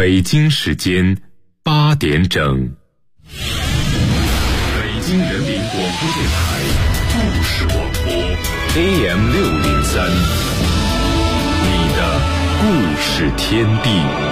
北京时间8点整，北京人民广播电台故事广播 AM603， 你的故事天地。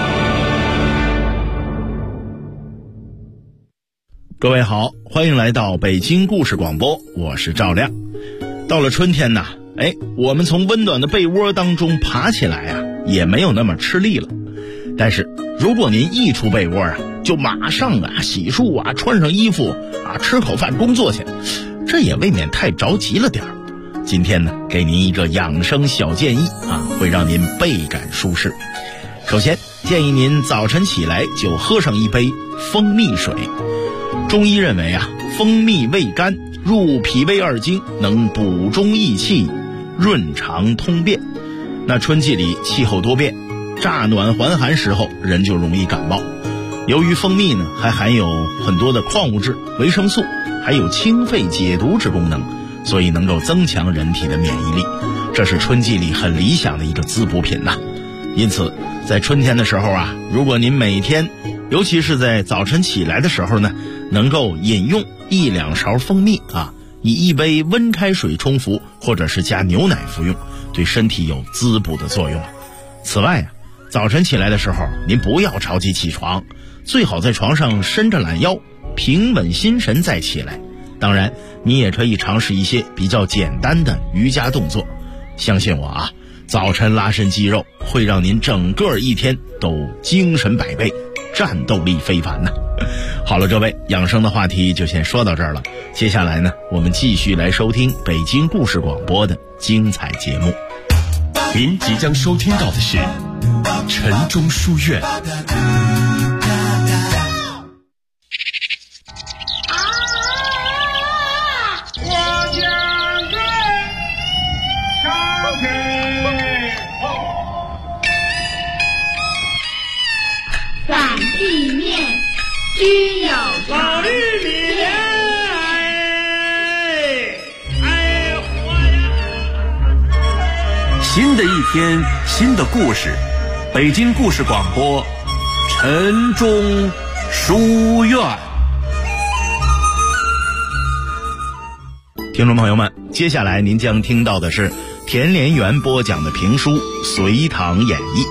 各位好，欢迎来到北京故事广播，我是赵亮。到了春天呐，我们从温暖的被窝当中爬起来啊，也没有那么吃力了。但是如果您一出被窝啊，就马上洗漱啊，穿上衣服啊，吃口饭工作去，这也未免太着急了点儿。今天呢，给您一个养生小建议啊，会让您倍感舒适。首先建议您早晨起来就喝上一杯蜂蜜水。中医认为啊，蜂蜜味甘，入脾胃二经，能补中益气，润肠通便。那春季里气候多变，乍暖还寒时候人就容易感冒。由于蜂蜜呢还含有很多的矿物质、维生素，还有清肺解毒之功能，所以能够增强人体的免疫力，这是春季里很理想的一个滋补品呐。因此在春天的时候啊，如果您每天尤其是在早晨起来的时候呢，能够饮用1-2勺蜂蜜啊，以1杯温开水冲服，或者是加牛奶服用，对身体有滋补的作用。此外啊，早晨起来的时候您不要着急起床，最好在床上伸着懒腰，平稳心神再起来。当然你也可以尝试一些比较简单的瑜伽动作，相信我啊，早晨拉伸肌肉会让您整个一天都精神百倍，战斗力非凡呢。好了，各位，养生的话题就先说到这儿了。接下来呢，我们继续来收听北京故事广播的精彩节目。 您即将收听到的是晨钟书院。 反地面均有老玉米莲， 新的一天，新的故事，北京故事广播，晨钟书院。 听众朋友们，接下来您将听到的是田连元播讲的评书《隋唐演义》。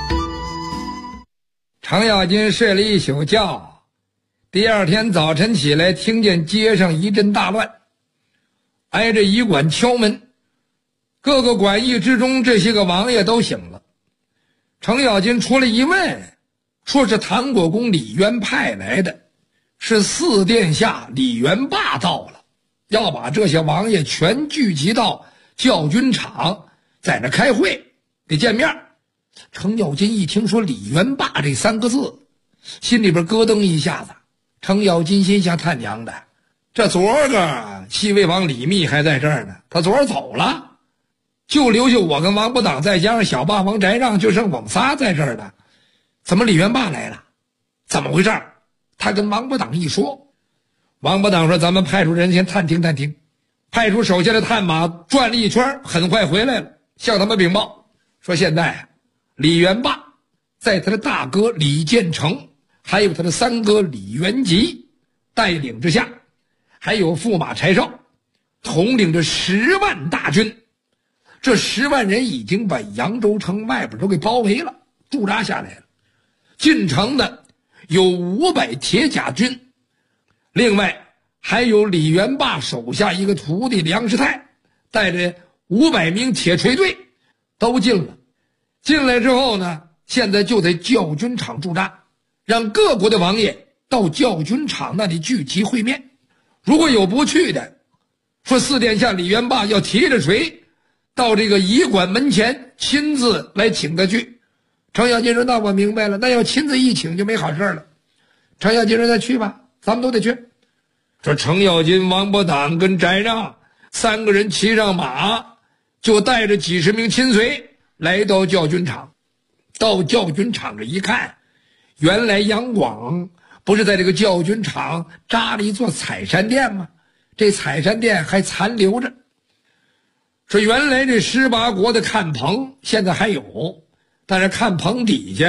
程咬金睡了一宿觉，第二天早晨起来，听见街上一阵大乱，挨着驿馆敲门，各个馆驿之中，这些个王爷都醒了。程咬金出来一问，说是唐国公李渊派来的，是四殿下李元霸到了，要把这些王爷全聚集到教军场，在那开会得见面。程咬金一听说李元霸这3个字，心里边咯噔一下子。程咬金心想，他娘的，这昨儿个西魏王李密还在这儿呢，他昨儿走了，就留下我跟王不挡，再加上小霸王翟让，就剩我们仨在这儿呢。怎么李元霸来了？怎么回事？他跟王不挡一说，王不挡说咱们派出人先探听探听，派出手下的探马转了一圈，很快回来了，向他们禀报说，现在李元霸在他的大哥李建成还有他的3哥李元吉带领之下，还有驸马柴绍统领着10万大军，这10万人已经把扬州城外边都给包围了，驻扎下来了。进城的有500铁甲军，另外还有李元霸手下一个徒弟梁师太带着500名铁锤队都进了。进来之后呢，现在就在教军场驻扎，让各国的王爷到教军场那里聚集会面。如果有不去的，说四殿下李元霸要提着锤到这个驿馆门前亲自来请他去。程咬金说，那我明白了，那要亲自一请就没好事了。程咬金说，那去吧，咱们都得去。说程咬金、王不挡跟翟让3个人骑上马，就带着几十名亲随来到教军场。到教军场这一看，原来杨广不是在这个教军场扎了一座采山殿吗？这采山殿还残留着。说原来这18国的看棚现在还有，但是看棚底下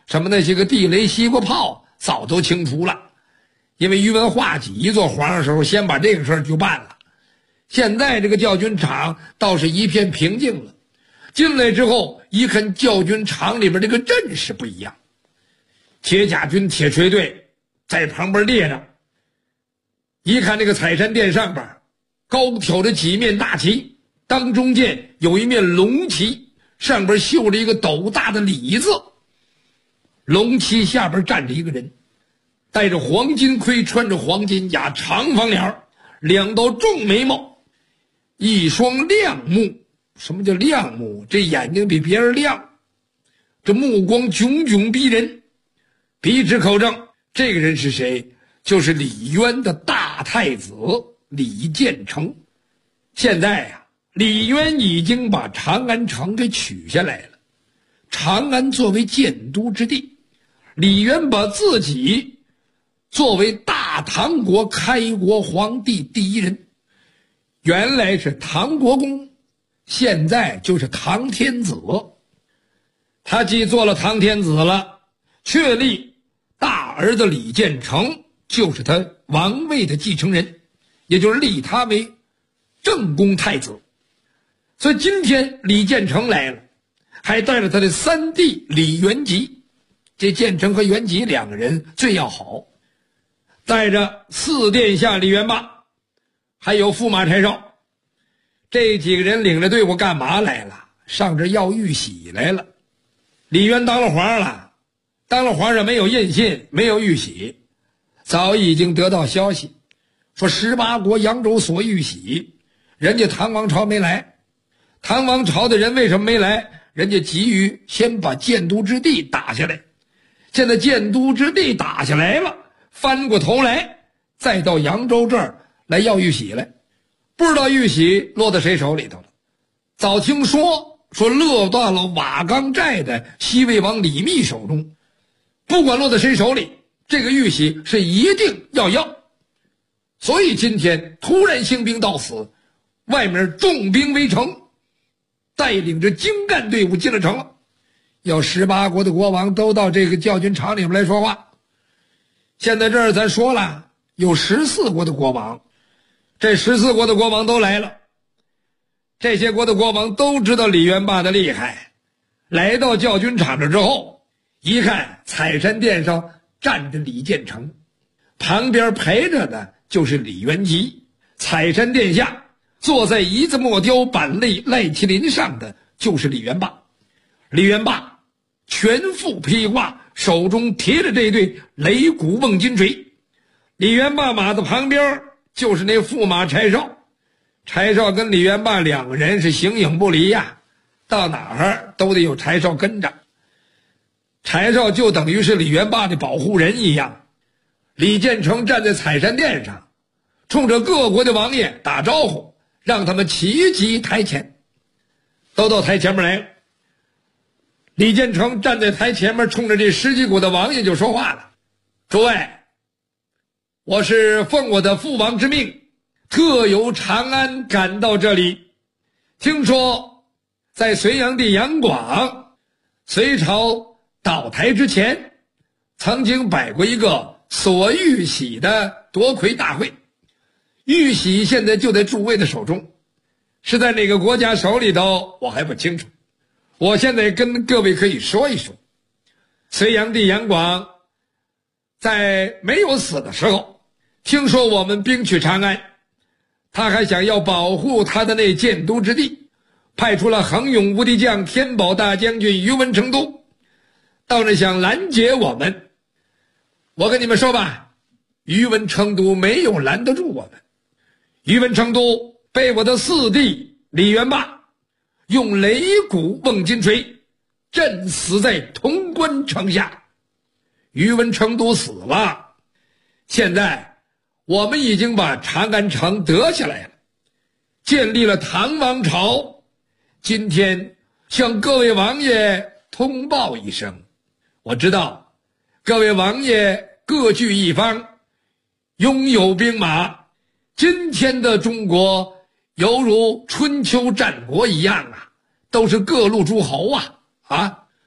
什么那些个地雷西瓜炮早都清除了，因为宇文化及一做皇上的时候先把这个事儿就办了。现在这个教军场倒是一片平静了，进来之后一看教军场里边这个阵势不一样，铁甲军铁锤队在旁边列着，一看这个彩山殿上边高挑着几面大旗，当中间有一面龙旗，上边绣着一个斗大的李字，龙旗下边站着一个人，戴着黄金盔，穿着黄金甲，长方脸，两道重眉毛，一双亮目。什么叫亮目？这眼睛比别人亮，这目光炯炯逼人，笔直口正。这个人是谁？就是李渊的大太子李建成。现在呀，李渊已经把长安城给取下来了，长安作为建都之地，李渊把自己作为大唐国开国皇帝第一人，原来是唐国公，现在就是唐天子。他既做了唐天子了，确立大儿子李建成就是他王位的继承人，也就是立他为正宫太子。所以今天李建成来了，还带着他的三弟李元吉，这建成和元吉两个人最要好，带着四殿下李元霸，还有驸马柴绍，这几个人领着队伍干嘛来了？上这要玉玺来了。李渊当了皇上了，当了皇上没有印信，没有玉玺，早已经得到消息，说18国扬州索玉玺，人家唐王朝没来。唐王朝的人为什么没来？人家急于先把建都之地打下来，现在建都之地打下来了，翻过头来再到扬州这儿来要玉玺来，不知道玉玺落在谁手里头了。早听说落到了瓦岗寨的西魏王李密手中，不管落在谁手里，这个玉玺是一定要。所以今天突然兴兵到此，外面重兵围城，带领着精干队伍进了城了。要18国的国王都到这个教军场里面来说话。现在这儿咱说了，有14国的国王，这14国的国王都来了。这些国的国王都知道李元霸的厉害，来到教军场这之后，一看彩山殿上站着李建成，旁边陪着的就是李元吉，彩山殿下坐在一字木雕板类赖麒麟上的就是李元霸。李元霸全副披挂，手中提着这对擂鼓瓮金锤。李元霸马的旁边就是那驸马柴绍，柴绍跟李元霸两个人是形影不离呀，到哪儿都得有柴绍跟着。柴绍就等于是李元霸的保护人一样。李建成站在彩山殿上，冲着各国的王爷打招呼，让他们齐集台前，都到台前面来了。李建成站在台前面，冲着这10几国的王爷就说话了：诸位，我是奉我的父王之命，特由长安赶到这里，听说在隋炀帝杨广隋朝倒台之前，曾经摆过一个索玉玺的夺魁大会，玉玺现在就在诸位的手中，是在哪个国家手里头我还不清楚。我现在跟各位可以说一说，隋炀帝杨广在没有死的时候，听说我们兵取长安，他还想要保护他的那建都之地，派出了恒勇无敌将天宝大将军于文成都到那想拦截我们。我跟你们说吧，于文成都没有拦得住我们。于文成都被我的四弟李元霸用擂鼓瓮金锤震死在潼关城下。于文成都死了，现在我们已经把长安城得下来了，建立了唐王朝。今天向各位王爷通报一声，我知道各位王爷各据一方，拥有兵马，今天的中国犹如春秋战国一样啊，都是各路诸侯啊！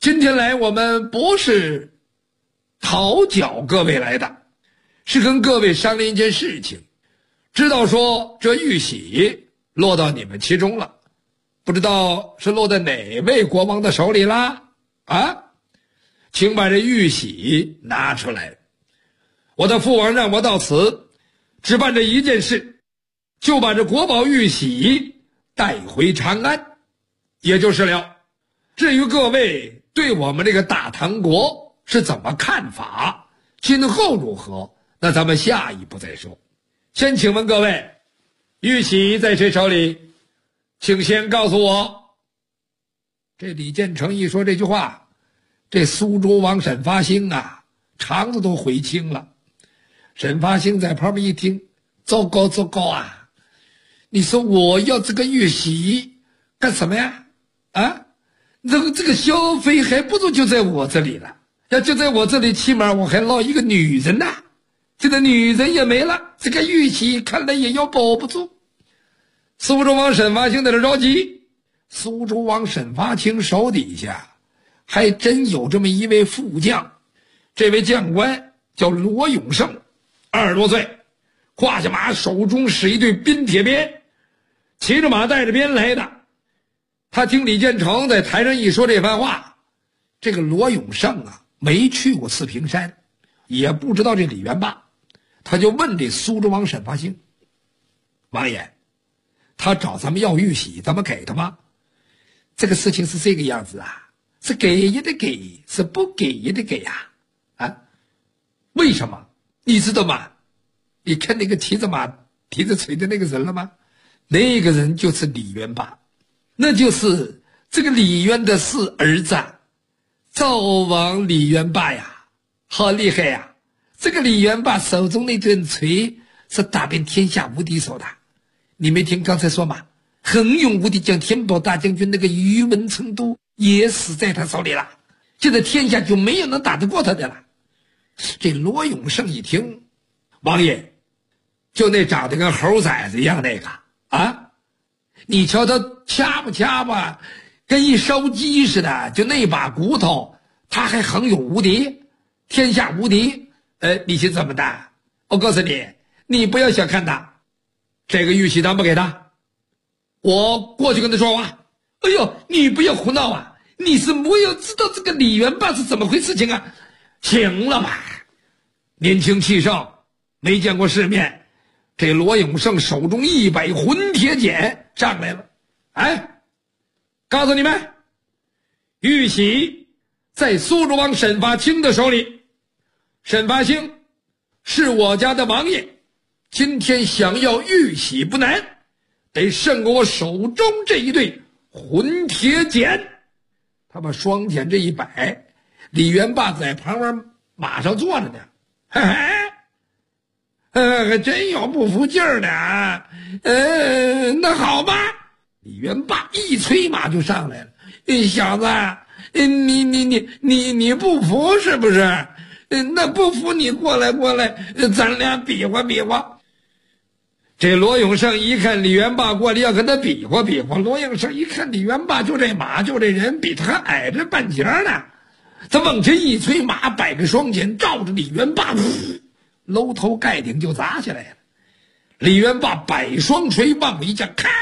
今天来我们不是讨教各位来的，是跟各位商量一件事情。知道说这玉玺落到你们其中了，不知道是落在哪位国王的手里啦？啊，请把这玉玺拿出来。我的父王让我到此，只办这一件事，就把这国宝玉玺带回长安，也就是了。至于各位对我们这个大唐国是怎么看法，今后如何，那咱们下一步再说。先请问各位，玉玺在谁手里？请先告诉我。这李建成一说这句话，这苏州王沈发兴啊，肠子都悔青了。沈发兴在旁边一听，糟糕糟糕啊！你说我要这个玉玺干什么呀？啊，这个消费还不如就在我这里了。要就在我这里，起码我还落一个女人呐。这个女人也没了，这个玉玺看来也要保不住。苏州王沈发兴在这着急。苏州王沈发兴手底下还真有这么一位副将，这位将官叫罗永胜，20多岁，胯下马，手中使一对冰铁鞭，骑着马带着鞭来的。他听李建成在台上一说这番话，这个罗永胜啊，没去过四平山，也不知道这李元霸，他就问这苏州王沈发兴：王爷，他找咱们要玉玺，咱们给他吗？这个事情是这个样子啊，是给也得给，是不给也得给呀。啊，为什么？你知道吗？你看那个骑着马提着锤的那个人了吗？那个人就是李元霸，那就是这个李渊的四儿子赵王李元霸呀，好厉害呀！这个李元霸手中那根锤是打遍天下无敌手的，你没听刚才说吗？横勇无敌将天宝大将军那个于文成都也死在他手里了，现在天下就没有能打得过他的了。这罗永胜一听，王爷，就那长得跟猴崽子一样那个啊，你瞧他掐吧掐吧，跟一烧鸡似的，就那把骨头，他还横勇无敌，天下无敌。你是怎么的？我告诉你，你不要小看他，这个玉玺咱不给他，我过去跟他说话。哎呦，你不要胡闹啊！你是没有知道这个李元霸是怎么回事情啊？行了吧，年轻气盛，没见过世面。这罗永胜手中一把混铁锏上来了，哎，告诉你们，玉玺在苏州王沈发兴的手里。沈发兴是我家的王爷，今天想要玉玺不难，得胜过我手中这一对混铁锏。他把双锏这一摆，李元霸在旁边马上坐着呢，嘿嘿，还真有不服劲儿的啊。那好吧，李元霸一催马就上来了。小子，你不服是不是？那不服你过来，咱俩比划比划。这罗永胜一看李元霸过来要跟他比划比划，罗永胜一看李元霸就这马就这人比他还矮着半截呢，他往前一催，马摆个双锏照着李元霸，楼头盖顶就砸下来了。李元霸摆双锤往一架开，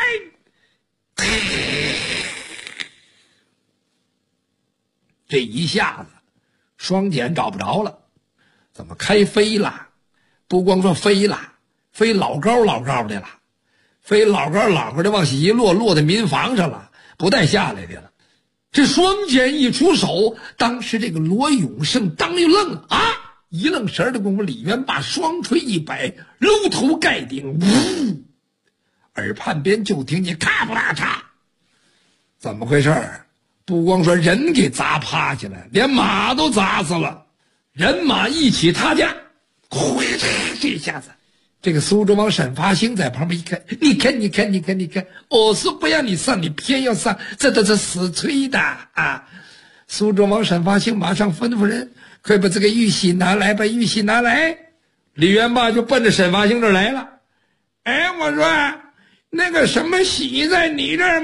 这一下子双锏找不着了，怎么开飞了？不光说飞了，飞老高的了，飞老高的往下一落，落在民房上了，不带下来的了。这双锏一出手，当时这个罗永胜当又愣了啊！一愣神的功夫，李元霸双锤一摆，楼头盖顶，呜！耳畔边就听见咔不拉嚓，怎么回事？不光说人给砸趴下来，连马都砸死了，人马一起塌架。这下子，这个苏州王沈发兴在旁边一看，你看，我说不让你上，你偏要上，这都是死吹的啊！苏州王沈发兴马上吩咐人，快把这个玉玺拿来，把玉玺拿来。李元霸就奔着沈发兴这儿来了。哎，我说那个什么玺在你这儿吗？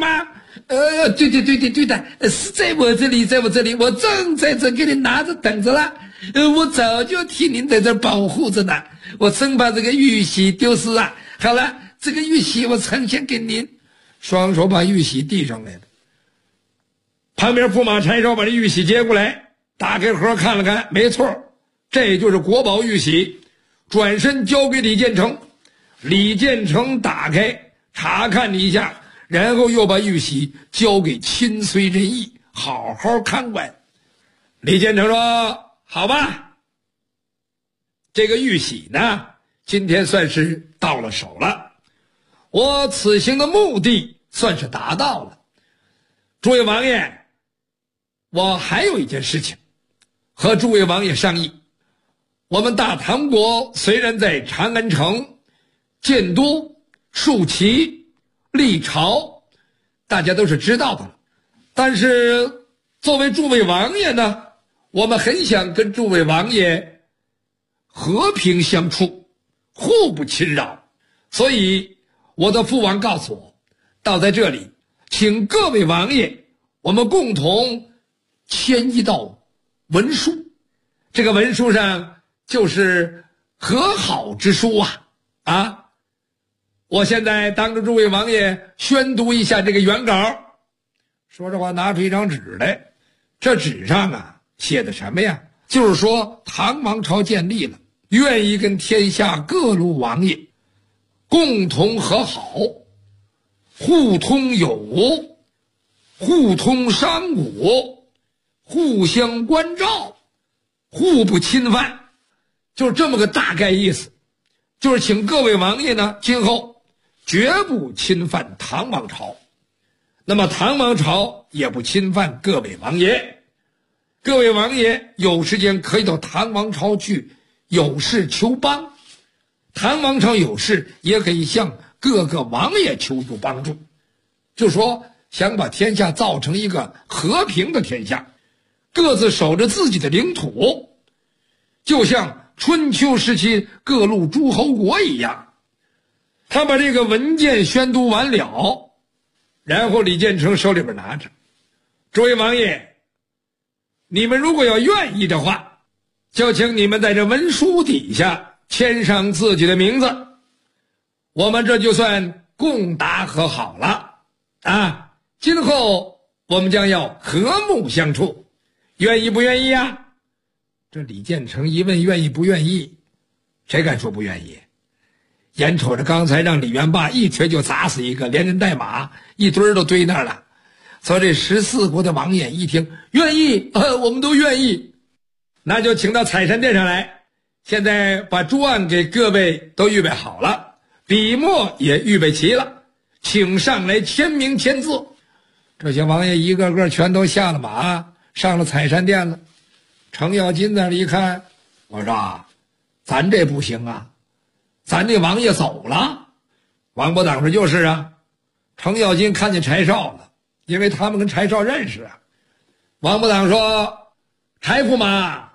对的，是在我这里，我正在这给你拿着等着了。我早就替您在这保护着呢，我生怕这个玉玺丢失啊。好了，这个玉玺我呈现给您。双手把玉玺递上来了。旁边驸马柴烧把这玉玺接过来，打开盒看了看，没错，这就是国宝玉玺，转身交给李建成。李建成打开查看了一下，然后又把玉玺交给亲随仁义好好看管。李建成说，好吧，这个玉玺呢今天算是到了手了，我此行的目的算是达到了。诸位王爷，我还有一件事情和诸位王爷商议。我们大唐国虽然在长安城建都、树旗、立朝，大家都是知道的了，但是作为诸位王爷呢，我们很想跟诸位王爷和平相处，互不侵扰。所以我的父王告诉我，到在这里请各位王爷我们共同签一道文书，这个文书上就是和好之书啊！我现在当着诸位王爷宣读一下这个原稿。说这话拿出一张纸来，这纸上写的什么呀？就是说唐王朝建立了，愿意跟天下各路王爷共同和好，互通有无，互通商贾，互相关照，互不侵犯，就是这么个大概意思。就是请各位王爷呢，今后绝不侵犯唐王朝，那么唐王朝也不侵犯各位王爷。各位王爷有时间可以到唐王朝去有事求帮，唐王朝有事也可以向各个王爷求助帮助，就说想把天下造成一个和平的天下，各自守着自己的领土，就像春秋时期各路诸侯国一样。他把这个文件宣读完了，然后李建成手里边拿着，诸位王爷，你们如果要愿意的话，就请你们在这文书底下签上自己的名字，我们这就算共达和好了啊！今后我们将要和睦相处，愿意不愿意啊？这李建成一问愿意不愿意，谁敢说不愿意？眼瞅着刚才让李元霸一锤就砸死一个，连人带马一堆都堆那儿了。所以这14国的王爷一听愿意，我们都愿意，那就请到采山殿上来。现在把桌案给各位都预备好了，笔墨也预备齐了，请上来签名签字。这些王爷一个个全都下了马，上了采山殿了。程咬金在那一看，我说咱这不行啊，咱这王爷走了。王伯党说就是啊。程咬金看见柴少了，因为他们跟柴少认识啊。王伯党说，柴驸马，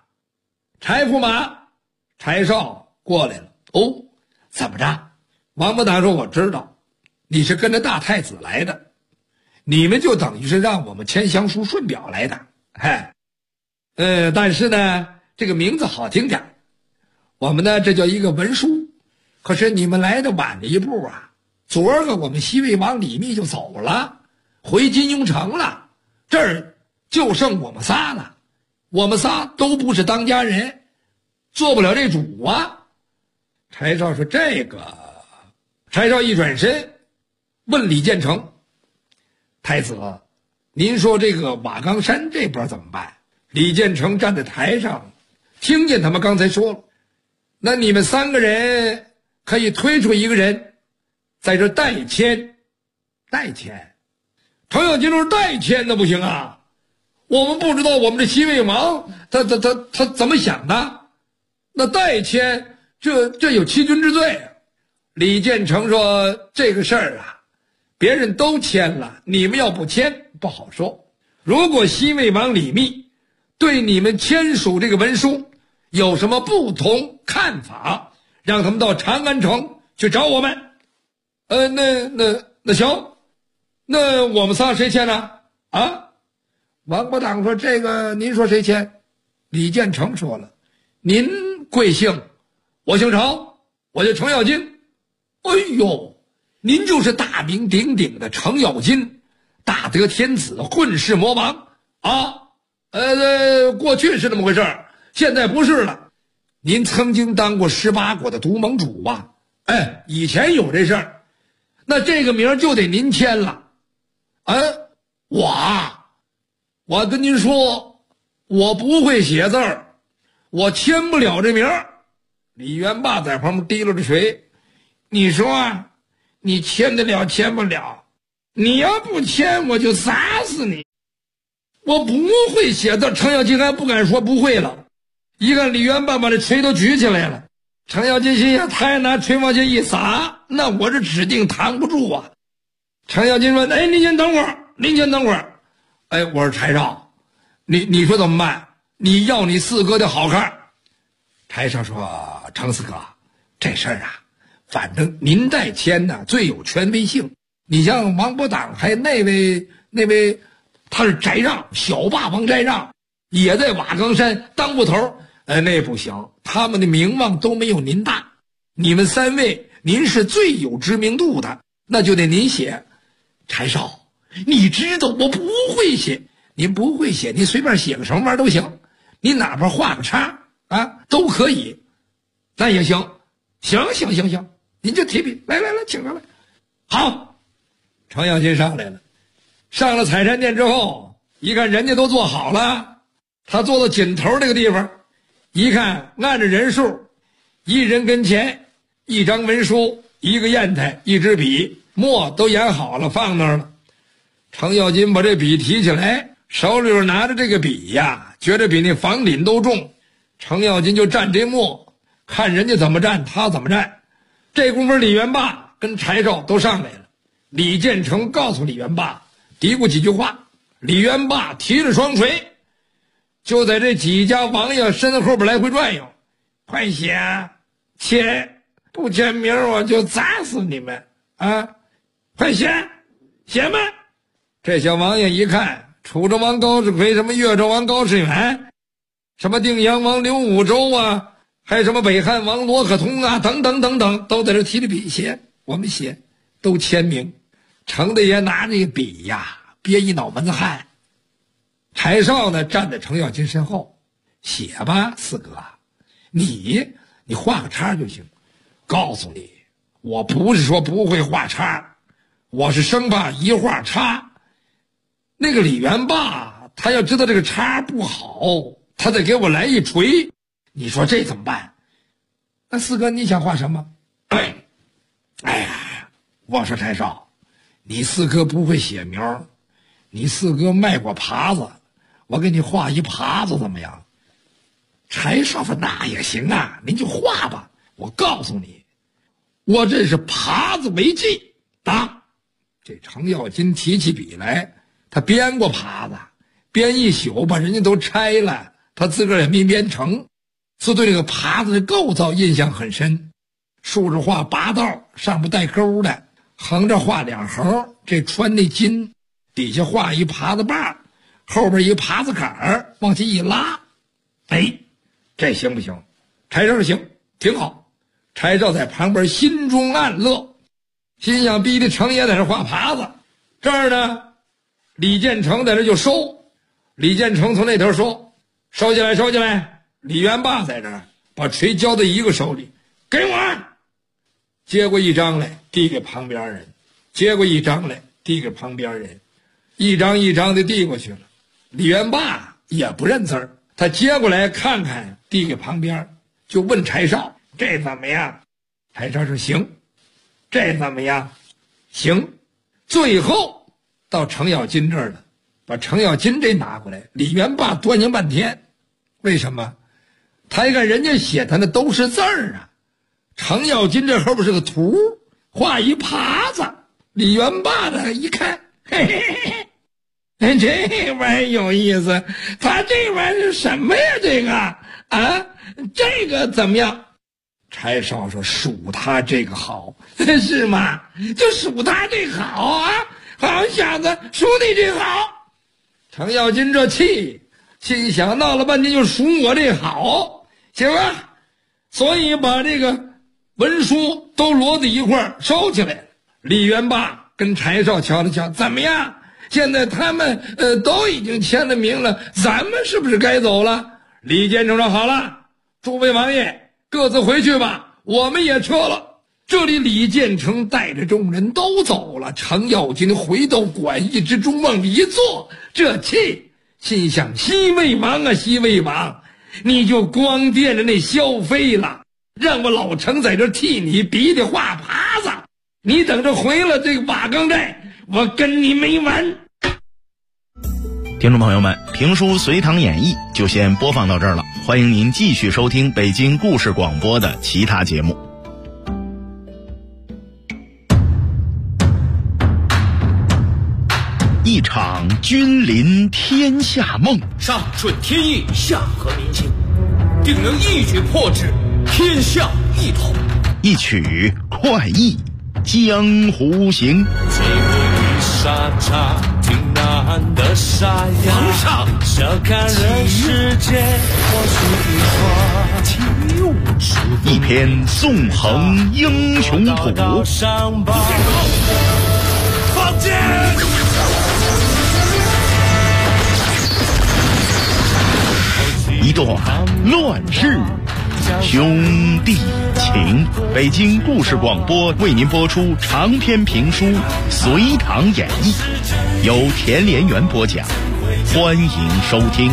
柴少过来了。哦，怎么着？王伯党说，我知道你是跟着大太子来的，你们就等于是让我们签降书顺表来的。但是呢，这个名字好听点，我们呢这叫一个文书。可是你们来的晚了一步啊，昨儿个我们西魏王李密就走了，回金庸城了，这儿就剩我们仨了，我们仨都不是当家人，做不了这主啊。柴少说这个，柴少一转身问李建成，太子，您说这个瓦岗山这波怎么办？李建成站在台上，听见他们刚才说了，那你们3个人可以推出一个人在这代签。程咬金说代签那不行啊，我们不知道我们这西魏王他怎么想的，那代签这有欺君之罪啊。李建成说这个事儿啊，别人都签了，你们要不签不好说。如果西魏王李密对你们签署这个文书有什么不同看法，让他们到长安城去找我们。那行， 那我们仨谁签呢？啊？王八党说：“这个您说谁签？”李建成说了：“您贵姓？我姓程，我叫程咬金。”哎呦，您就是大名鼎鼎的程咬金，大德天子，混世魔王啊！过去是那么回事，现在不是了。您曾经当过18国的独盟主啊？哎，以前有这事儿，那这个名就得您签了。我跟您说，我不会写字儿，我签不了这名儿。李元霸在旁边提溜着锤，你说你签得了签不了？你要不签，我就杀死你！我不会写字，程咬金还不敢说不会了。一看李元霸把这锤都举起来了，程咬金心想，他还拿锤往下一撒，那我这指定扛不住啊。程咬金说：“哎，您先等会儿，您先等会儿。”哎，我说柴少，你说怎么办？你要你四哥的好看。柴少说：“程四哥，这事儿啊，反正您代签呢最有权威性。你像王八党还那位，他是翟让，小霸王翟让，也在瓦岗山当过头。那不行，他们的名望都没有您大。你们3位，您是最有知名度的，那就得您写。柴少，你知道我不会写，您不会写，您随便写个什么玩意儿都行，你哪怕画个叉啊都可以，那也行。行，您就提笔，来，请上来。好，程咬金上来了，上了采山殿之后，一看人家都做好了，他坐到紧头这个地方，一看按着人数，一人跟前一张文书，一个砚台，一支笔，墨都研好了放那儿了。程咬金把这笔提起来，手里边拿着这个笔呀，觉得比那房顶都重。程咬金就蘸这墨，看人家怎么蘸他怎么蘸。这功夫李元霸跟柴少都上来了，李建成告诉李元霸嘀咕几句话，李元霸提着双锤就在这几家王爷身后边来回转悠。快写，签不签名我就砸死你们啊！快写吧。这小王爷一看，楚州王高士奎，什么越州王高士远，什么定阳王刘武周啊，还有什么北汉王罗可通啊，等等，都在这提着笔写，我们写，都签名。程大爷拿着笔呀，憋一脑门子汗。柴少呢站在程咬金身后，写吧，四哥，你画个叉就行。告诉你，我不是说不会画叉，我是生怕一画叉，那个李元霸他要知道这个叉不好，他得给我来一锤。你说这怎么办？那四哥你想画什么？哎呀，我说柴少，你四哥不会写名，你四哥卖过耙子，我给你画一耙子怎么样？柴少说那也行啊，您就画吧。我告诉你，我这是耙子为记啊。这程咬金提起笔来，他编过耙子，编一宿把人家都拆了，他自个儿也没编成，所以对这个耙子的构造印象很深。竖着画8道，上面带钩的，横着画2横，这穿那金，底下画一耙子把，后边一耙子杆儿，往起一拉。这行不行？柴少说行，挺好。柴少在旁边心中暗乐，心想逼得程爷在这画耙子，这儿呢李建成在这就收。李建成从那头收起来。李元霸在这儿把锤交到一个手里，给我。接过一张来递给旁边人，接过一张来递给旁边人，一张一张的递过去了。李元霸也不认字儿，他接过来看看，递给旁边，就问柴少这怎么样？柴少说行。这怎么样？行。最后到程咬金这儿了，把程咬金这拿过来，李元霸端详半天。为什么？他一看人家写他那都是字儿啊，程咬金这后边是个图，画一耙子。李元霸呢一看，这玩意有意思，他这玩意是什么呀？这个啊，这个怎么样？柴少说属他这个好。是吗？就属他这个好啊。 好小子，数你这好。程咬金这气，心想闹了半天就数我这好，行啊，所以把这个文书都摞在一块儿收起来。李元霸跟柴少瞧了瞧，怎么样？现在他们都已经签了名了，咱们是不是该走了？李建成说好了，诸位王爷各自回去吧，我们也撤了。这里李建成带着众人都走了，程咬金回到馆驿之中往里一坐，这气心想：西魏王啊西魏王，你就光惦着那萧妃了，让我老程在这替你比划耙子，你等着回了这个瓦岗寨，我跟你没完。 听众朋友们，评书《隋唐演义》就先播放到这儿了，欢迎您继续收听北京故事广播的其他节目。一场君临天下梦， 上顺天意，下合民心，定能一举破之，天下一统。 一曲快意江湖行。 几位沙茶挺难的沙哑， 皇上小看人世间或许一花， 一篇纵横英雄谱， 放箭！ 一段乱世兄弟情。北京故事广播为您播出长篇评书《隋唐演义》，由田连元播讲，欢迎收听。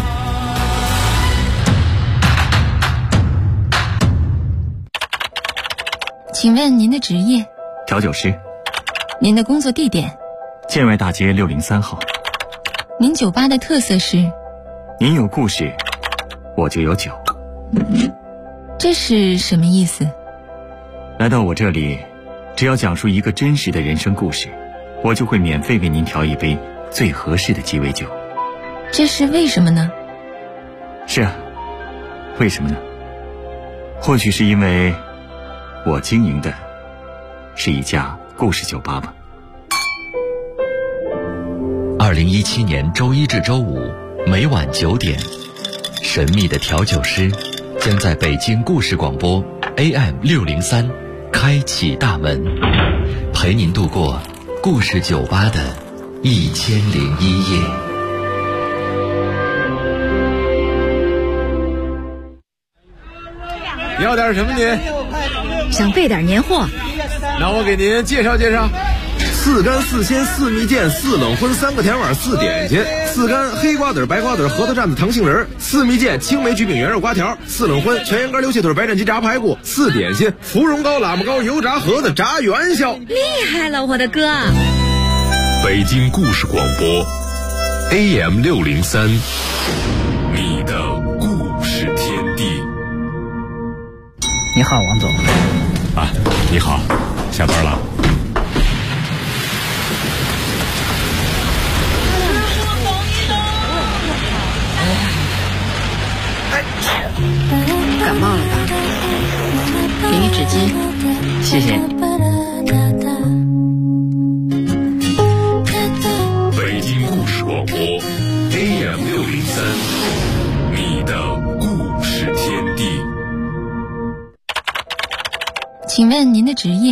请问您的职业？ 调酒师。 您的工作地点？ 建外大街603号。 您酒吧的特色是？ 您有故事，我就有酒。 这是什么意思？ 来到我这里，只要讲述一个真实的人生故事，我就会免费为您调一杯最合适的鸡尾酒。 这是为什么呢？ 是啊，为什么呢？或许是因为我经营的是一家故事酒吧吧。 2017年周一至周五每晚9点，神秘的调酒师将在北京故事广播 AM603 开启大门，陪您度过故事酒吧的1001夜。 你要点什么您？ 想备点年货。 那我给您介绍介绍。4干4鲜4蜜饯4冷荤3个甜碗4点心，4干黑瓜子白瓜子核桃蘸子糖杏仁，4蜜饯青梅焗饼圆肉瓜条，4冷荤全羊肝溜蟹腿白斩鸡炸排骨，4点心芙蓉糕喇嘛糕油炸盒子炸元宵。 厉害了，我的哥！ 北京故事广播 AM603，你的故事天地。 你好，王总。 啊，你好，下班了。 感冒了吧？给你纸巾。 谢谢。 北京故事广播 AM603，你的故事天地。 请问您的职业？